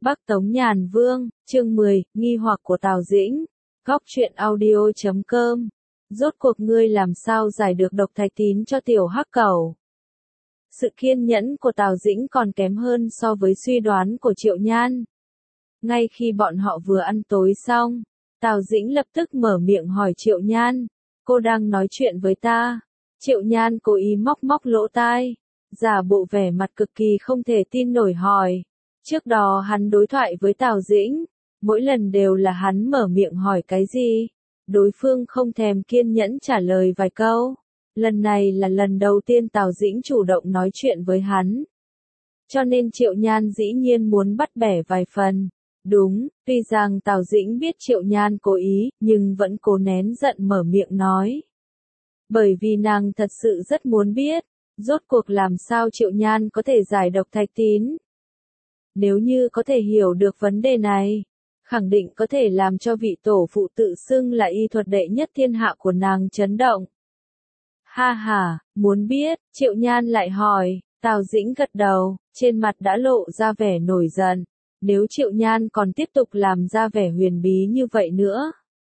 Bắc Tống Nhàn Vương, chương 10, nghi hoặc của Tào Dĩnh. Góc truyện audio.com. Rốt cuộc ngươi làm sao giải được độc thạch tín cho tiểu hắc cẩu? Sự kiên nhẫn của Tào Dĩnh còn kém hơn so với suy đoán của Triệu Nhan. Ngay khi bọn họ vừa ăn tối xong, Tào Dĩnh lập tức mở miệng hỏi Triệu Nhan, cô đang nói chuyện với ta? Triệu Nhan cố ý móc móc lỗ tai, giả bộ vẻ mặt cực kỳ không thể tin nổi hỏi. Trước đó hắn đối thoại với Tào Dĩnh, mỗi lần đều là hắn mở miệng hỏi cái gì, đối phương không thèm kiên nhẫn trả lời vài câu. Lần này là lần đầu tiên Tào Dĩnh chủ động nói chuyện với hắn. Cho nên Triệu Nhan dĩ nhiên muốn bắt bẻ vài phần. Đúng, tuy rằng Tào Dĩnh biết Triệu Nhan cố ý, nhưng vẫn cố nén giận mở miệng nói. Bởi vì nàng thật sự rất muốn biết, rốt cuộc làm sao Triệu Nhan có thể giải độc thạch tín. Nếu như có thể hiểu được vấn đề này, khẳng định có thể làm cho vị tổ phụ tự xưng là y thuật đệ nhất thiên hạ của nàng chấn động. Ha ha, muốn biết, Triệu Nhan lại hỏi, Tào Dĩnh gật đầu, trên mặt đã lộ ra vẻ nổi giận. Nếu Triệu Nhan còn tiếp tục làm ra vẻ huyền bí như vậy nữa,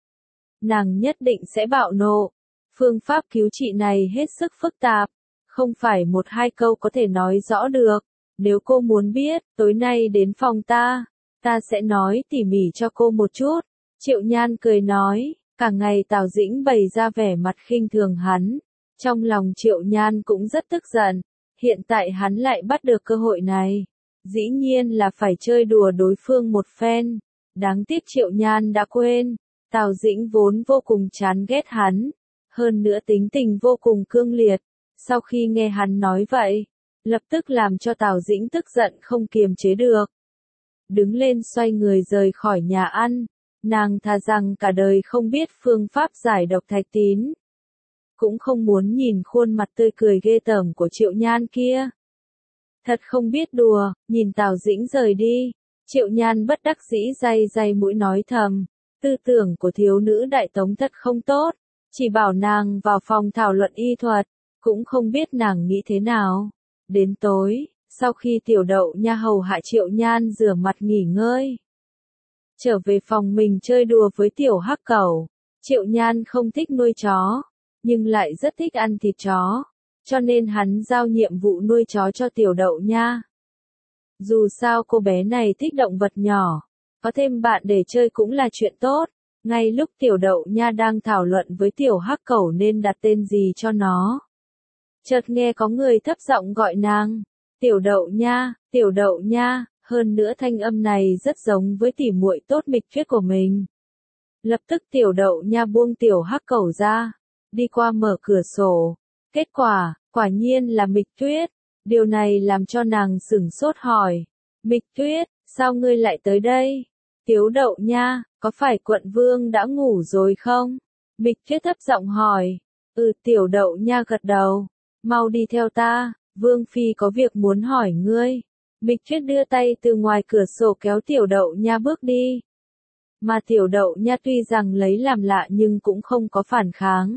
nàng nhất định sẽ bạo nộ. Phương pháp cứu trị này hết sức phức tạp, không phải một hai câu có thể nói rõ được. Nếu cô muốn biết, tối nay đến phòng ta sẽ nói tỉ mỉ cho cô một chút. Triệu Nhan cười nói, cả ngày Tào Dĩnh bày ra vẻ mặt khinh thường hắn. Trong lòng Triệu Nhan cũng rất tức giận, hiện tại hắn lại bắt được cơ hội này. Dĩ nhiên là phải chơi đùa đối phương một phen. Đáng tiếc Triệu Nhan đã quên, Tào Dĩnh vốn vô cùng chán ghét hắn, hơn nữa tính tình vô cùng cương liệt. Sau khi nghe hắn nói vậy, lập tức làm cho Tào Dĩnh tức giận không kiềm chế được. Đứng lên xoay người rời khỏi nhà ăn, nàng thà rằng cả đời không biết phương pháp giải độc thạch tín, cũng không muốn nhìn khuôn mặt tươi cười ghê tởm của Triệu Nhan kia. Thật không biết đùa, nhìn Tào Dĩnh rời đi, Triệu Nhan bất đắc dĩ day mũi nói thầm, tư tưởng của thiếu nữ Đại Tống thật không tốt, chỉ bảo nàng vào phòng thảo luận y thuật, cũng không biết nàng nghĩ thế nào. Đến tối, sau khi Tiểu Đậu Nha hầu hạ Triệu Nhan rửa mặt nghỉ ngơi, trở về phòng mình chơi đùa với tiểu hắc cẩu. Triệu Nhan không thích nuôi chó, nhưng lại rất thích ăn thịt chó, cho nên hắn giao nhiệm vụ nuôi chó cho Tiểu Đậu Nha. Dù sao cô bé này thích động vật nhỏ, có thêm bạn để chơi cũng là chuyện tốt. Ngay lúc Tiểu Đậu Nha đang thảo luận với tiểu hắc cẩu nên đặt tên gì cho nó, chợt nghe có người thấp giọng gọi nàng, Tiểu Đậu Nha, Tiểu Đậu Nha, hơn nữa thanh âm này rất giống với tỉ muội tốt Mịch Tuyết của mình. Lập tức Tiểu Đậu Nha buông tiểu hắc cẩu ra, đi qua mở cửa sổ. Kết quả nhiên là Mịch Tuyết. Điều này làm cho nàng sửng sốt hỏi, Mịch Tuyết, sao ngươi lại tới đây? Tiểu Đậu Nha, có phải quận vương đã ngủ rồi không? Mịch Tuyết thấp giọng hỏi. Tiểu Đậu Nha gật đầu. Mau đi theo ta, Vương Phi có việc muốn hỏi ngươi. Mịch Tuyết đưa tay từ ngoài cửa sổ kéo Tiểu Đậu Nha bước đi. Mà Tiểu Đậu Nha tuy rằng lấy làm lạ nhưng cũng không có phản kháng.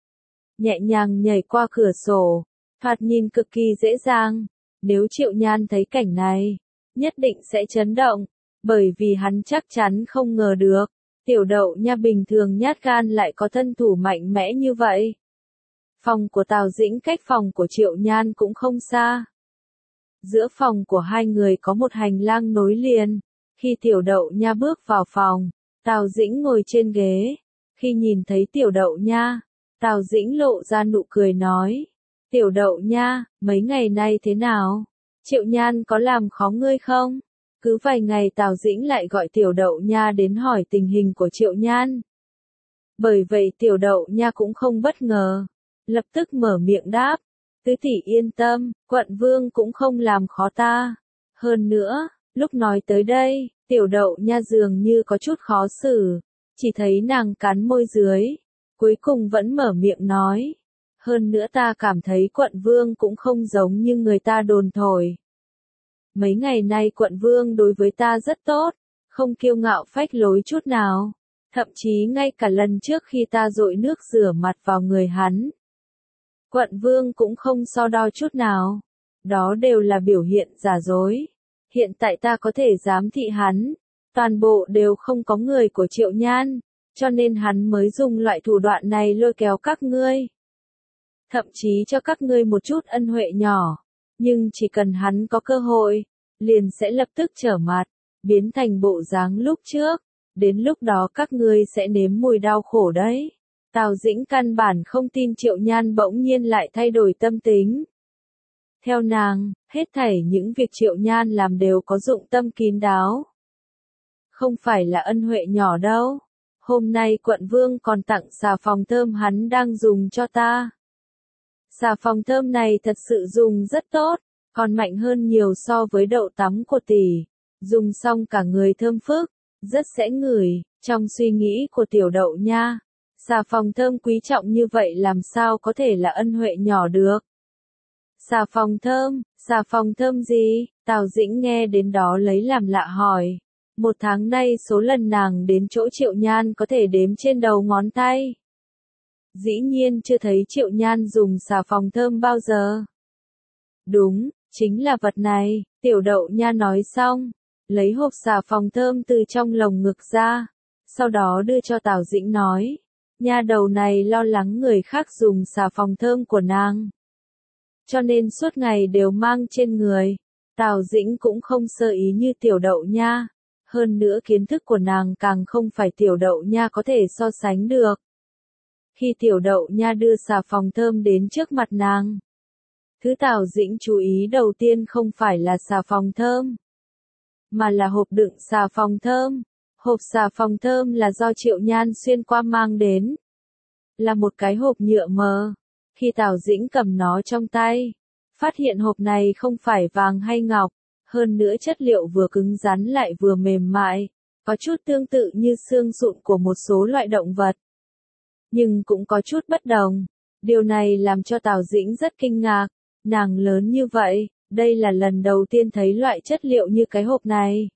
Nhẹ nhàng nhảy qua cửa sổ, thoạt nhìn cực kỳ dễ dàng. Nếu Triệu Nhan thấy cảnh này, nhất định sẽ chấn động, bởi vì hắn chắc chắn không ngờ được, Tiểu Đậu Nha bình thường nhát gan lại có thân thủ mạnh mẽ như vậy. Phòng của Tào Dĩnh cách phòng của Triệu Nhan cũng không xa. Giữa phòng của hai người có một hành lang nối liền. Khi Tiểu Đậu Nha bước vào phòng, Tào Dĩnh ngồi trên ghế. Khi nhìn thấy Tiểu Đậu Nha, Tào Dĩnh lộ ra nụ cười nói, Tiểu Đậu Nha, mấy ngày nay thế nào? Triệu Nhan có làm khó ngươi không? Cứ vài ngày Tào Dĩnh lại gọi Tiểu Đậu Nha đến hỏi tình hình của Triệu Nhan. Bởi vậy Tiểu Đậu Nha cũng không bất ngờ, lập tức mở miệng đáp, tứ tỷ yên tâm, quận vương cũng không làm khó ta. Hơn nữa, lúc nói tới đây, Tiểu Đậu Nha dường như có chút khó xử, chỉ thấy nàng cắn môi dưới, cuối cùng vẫn mở miệng nói, hơn nữa ta cảm thấy quận vương cũng không giống như người ta đồn thổi. Mấy ngày nay quận vương đối với ta rất tốt, không kiêu ngạo phách lối chút nào, thậm chí ngay cả lần trước khi ta dội nước rửa mặt vào người hắn, quận vương cũng không so đo chút nào. Đó đều là biểu hiện giả dối. hiện tại ta có thể giám thị hắn, toàn bộ đều không có người của Triệu Nhan, cho nên hắn mới dùng loại thủ đoạn này lôi kéo các ngươi. Thậm chí cho các ngươi một chút ân huệ nhỏ, nhưng chỉ cần hắn có cơ hội, liền sẽ lập tức trở mặt, biến thành bộ dáng lúc trước, đến lúc đó các ngươi sẽ nếm mùi đau khổ đấy. Tào Dĩnh căn bản không tin Triệu Nhan bỗng nhiên lại thay đổi tâm tính. Theo nàng, hết thảy những việc Triệu Nhan làm đều có dụng tâm kín đáo. Không phải là ân huệ nhỏ đâu. Hôm nay quận vương còn tặng xà phòng thơm hắn đang dùng cho ta. Xà phòng thơm này thật sự dùng rất tốt, còn mạnh hơn nhiều so với đậu tắm của tỷ. Dùng xong cả người thơm phức, rất sẽ ngửi, trong suy nghĩ của Tiểu Đậu Nha. Xà phòng thơm quý trọng như vậy làm sao có thể là ân huệ nhỏ được. Xà phòng thơm gì? Tào Dĩnh nghe đến đó lấy làm lạ hỏi. Một tháng nay số lần nàng đến chỗ Triệu Nhan có thể đếm trên đầu ngón tay. Dĩ nhiên chưa thấy Triệu Nhan dùng xà phòng thơm bao giờ. Đúng, chính là vật này, Tiểu Đậu Nha nói xong, lấy hộp xà phòng thơm từ trong lồng ngực ra, sau đó đưa cho Tào Dĩnh nói. Nha đầu này lo lắng người khác dùng xà phòng thơm của nàng, cho nên suốt ngày đều mang trên người. Tào Dĩnh cũng không sơ ý như Tiểu Đậu Nha, hơn nữa kiến thức của nàng càng không phải Tiểu Đậu Nha có thể so sánh được. Khi Tiểu Đậu Nha đưa xà phòng thơm đến trước mặt nàng, thứ Tào Dĩnh chú ý đầu tiên không phải là xà phòng thơm, mà là hộp đựng xà phòng thơm. Hộp xà phòng thơm là do Triệu Nhan xuyên qua mang đến. Là một cái hộp nhựa mờ. Khi Tào Dĩnh cầm nó trong tay, phát hiện hộp này không phải vàng hay ngọc, hơn nữa chất liệu vừa cứng rắn lại vừa mềm mại, có chút tương tự như xương sụn của một số loại động vật. Nhưng cũng có chút bất đồng. Điều này làm cho Tào Dĩnh rất kinh ngạc. Nàng lớn như vậy, đây là lần đầu tiên thấy loại chất liệu như cái hộp này.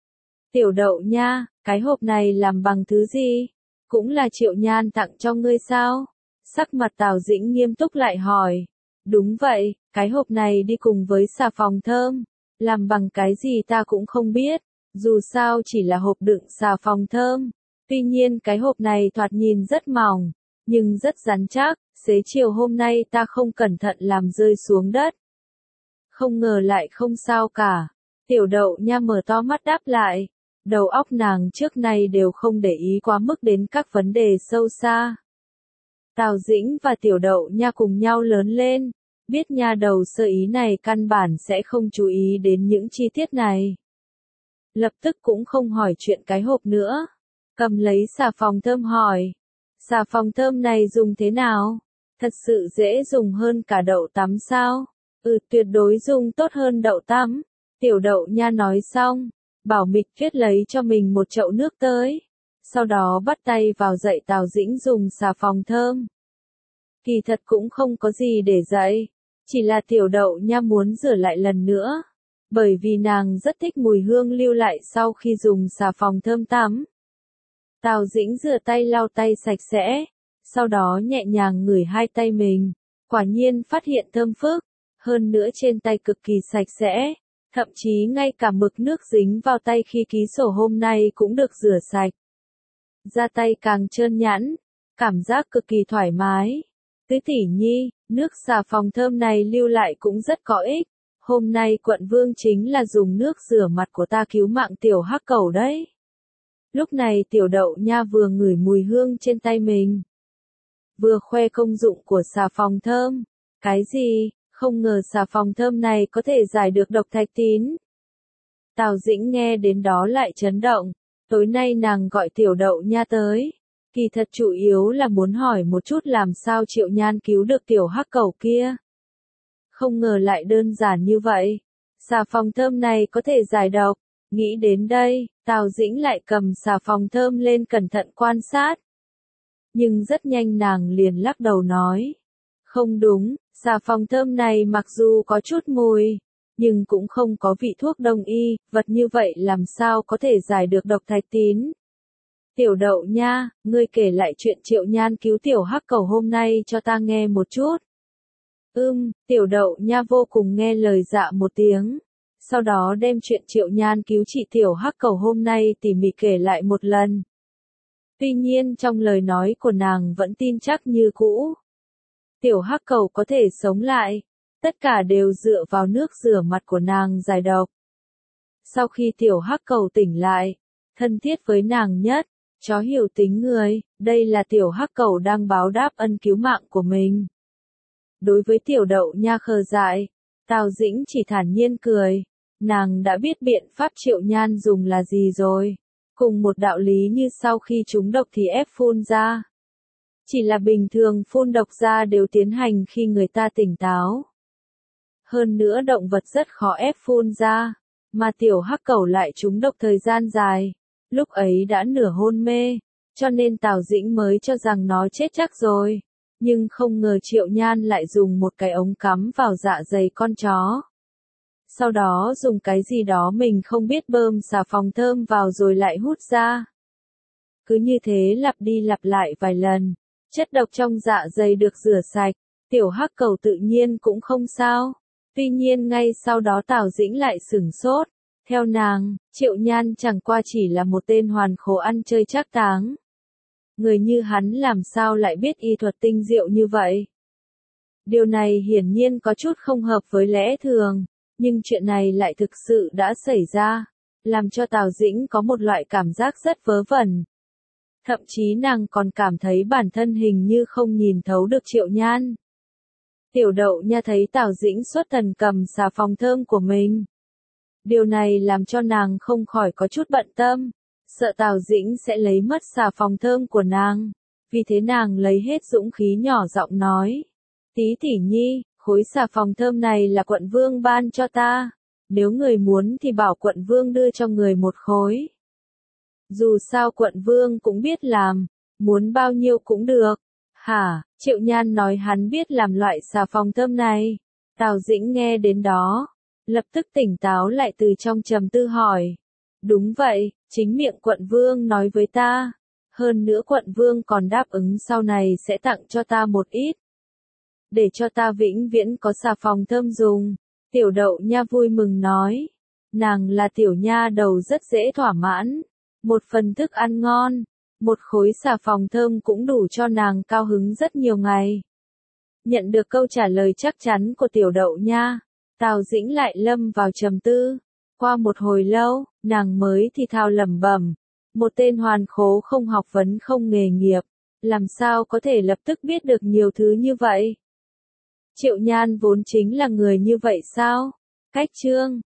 Tiểu Đậu Nha, cái hộp này làm bằng thứ gì? Cũng là Triệu Nhan tặng cho ngươi sao? Sắc mặt Tào Dĩnh nghiêm túc lại hỏi. Đúng vậy, cái hộp này đi cùng với xà phòng thơm. Làm bằng cái gì ta cũng không biết, dù sao chỉ là hộp đựng xà phòng thơm. Tuy nhiên cái hộp này thoạt nhìn rất mỏng, nhưng rất rắn chắc, xế chiều hôm nay ta không cẩn thận làm rơi xuống đất. Không ngờ lại không sao cả. Tiểu Đậu Nha mở to mắt đáp lại. Đầu óc nàng trước nay đều không để ý quá mức đến các vấn đề sâu xa. Tào Dĩnh và Tiểu Đậu Nha cùng nhau lớn lên, biết nha đầu sơ ý này căn bản sẽ không chú ý đến những chi tiết này. Lập tức cũng không hỏi chuyện cái hộp nữa, cầm lấy xà phòng thơm hỏi. Xà phòng thơm này dùng thế nào? Thật sự dễ dùng hơn cả đậu tắm sao? Tuyệt đối dùng tốt hơn đậu tắm. Tiểu Đậu Nha nói xong, bảo Mịch Tuyết lấy cho mình một chậu nước tới. Sau đó bắt tay vào dạy Tào Dĩnh dùng xà phòng thơm. Kỳ thật cũng không có gì để dạy, chỉ là Tiểu Đậu Nha muốn rửa lại lần nữa, bởi vì nàng rất thích mùi hương lưu lại sau khi dùng xà phòng thơm tắm. Tào Dĩnh rửa tay lau tay sạch sẽ, sau đó nhẹ nhàng ngửi hai tay mình, quả nhiên phát hiện thơm phức, hơn nữa trên tay cực kỳ sạch sẽ, thậm chí ngay cả mực nước dính vào tay khi ký sổ hôm nay cũng được rửa sạch. Da tay càng trơn nhẵn, cảm giác cực kỳ thoải mái. Tứ tỷ nhi, nước xà phòng thơm này lưu lại cũng rất có ích. Hôm nay quận vương chính là dùng nước rửa mặt của ta cứu mạng tiểu hắc cẩu đấy. Lúc này Tiểu Đậu Nha vừa ngửi mùi hương trên tay mình, vừa khoe công dụng của xà phòng thơm. Cái gì? Không ngờ xà phòng thơm này có thể giải được độc thạch tín. Tào Dĩnh nghe đến đó lại chấn động. Tối nay nàng gọi Tiểu Đậu Nha tới, kỳ thật chủ yếu là muốn hỏi một chút làm sao Triệu Nhan cứu được tiểu hắc cẩu kia. Không ngờ lại đơn giản như vậy. Xà phòng thơm này có thể giải độc. Nghĩ đến đây, Tào Dĩnh lại cầm xà phòng thơm lên cẩn thận quan sát. Nhưng rất nhanh nàng liền lắc đầu nói. Không đúng, xà phòng thơm này mặc dù có chút mùi, nhưng cũng không có vị thuốc đông y, vật như vậy làm sao có thể giải được độc thạch tín. Tiểu Đậu Nha, ngươi kể lại chuyện Triệu Nhan cứu tiểu hắc cẩu hôm nay cho ta nghe một chút. Tiểu Đậu Nha vô cùng nghe lời dạ một tiếng. Sau đó đem chuyện Triệu Nhan cứu chị tiểu hắc cầu hôm nay tỉ mỉ kể lại một lần. Tuy nhiên trong lời nói của nàng vẫn tin chắc như cũ. Tiểu hắc cầu có thể sống lại, tất cả đều dựa vào nước rửa mặt của nàng giải độc. Sau khi tiểu hắc cầu tỉnh lại, thân thiết với nàng nhất, chó hiểu tính người, đây là tiểu hắc cầu đang báo đáp ân cứu mạng của mình. Đối với tiểu đậu nha khờ dại, Tào Dĩnh chỉ thản nhiên cười, nàng đã biết biện pháp Triệu Nhan dùng là gì rồi. Cùng một đạo lý như sau khi trúng độc thì ép phun ra. Chỉ là bình thường phun độc ra đều tiến hành khi người ta tỉnh táo. Hơn nữa động vật rất khó ép phun ra, mà tiểu hắc cẩu lại trúng độc thời gian dài, lúc ấy đã nửa hôn mê, cho nên Tào Dĩnh mới cho rằng nó chết chắc rồi. Nhưng không ngờ Triệu Nhan lại dùng một cái ống cắm vào dạ dày con chó. Sau đó dùng cái gì đó mình không biết bơm xà phòng thơm vào rồi lại hút ra. Cứ như thế lặp đi lặp lại vài lần, chất độc trong dạ dày được rửa sạch, tiểu hắc cẩu tự nhiên cũng không sao. Tuy nhiên ngay sau đó Tào Dĩnh lại sửng sốt, theo nàng, Triệu Nhan chẳng qua chỉ là một tên hoàn khố ăn chơi trác táng. Người như hắn làm sao lại biết y thuật tinh diệu như vậy? Điều này hiển nhiên có chút không hợp với lẽ thường, nhưng chuyện này lại thực sự đã xảy ra, làm cho Tào Dĩnh có một loại cảm giác rất vớ vẩn. Thậm chí nàng còn cảm thấy bản thân hình như không nhìn thấu được Triệu Nhan. Tiểu đậu nha thấy Tào Dĩnh xuất thần cầm xà phòng thơm của mình. Điều này làm cho nàng không khỏi có chút bận tâm, sợ Tào Dĩnh sẽ lấy mất xà phòng thơm của nàng. Vì thế nàng lấy hết dũng khí nhỏ giọng nói. Tí tỷ nhi, khối xà phòng thơm này là quận vương ban cho ta. Nếu người muốn thì bảo quận vương đưa cho người một khối. Dù sao quận vương cũng biết làm, muốn bao nhiêu cũng được. Hả, Triệu Nhan nói hắn biết làm loại xà phòng thơm này. Tào Dĩnh nghe đến đó, lập tức tỉnh táo lại từ trong trầm tư hỏi. Đúng vậy, chính miệng quận vương nói với ta. Hơn nữa quận vương còn đáp ứng sau này sẽ tặng cho ta một ít. Để cho ta vĩnh viễn có xà phòng thơm dùng. Tiểu đậu nha vui mừng nói. Nàng là tiểu nha đầu rất dễ thỏa mãn. Một phần thức ăn ngon, một khối xà phòng thơm cũng đủ cho nàng cao hứng rất nhiều ngày. Nhận được câu trả lời chắc chắn của tiểu đậu nha, Tào Dĩnh lại lâm vào trầm tư. Qua một hồi lâu, nàng mới thì thào lẩm bẩm, một tên hoàn khố không học vấn không nghề nghiệp, làm sao có thể lập tức biết được nhiều thứ như vậy? Triệu Nhan vốn chính là người như vậy sao? Cách chương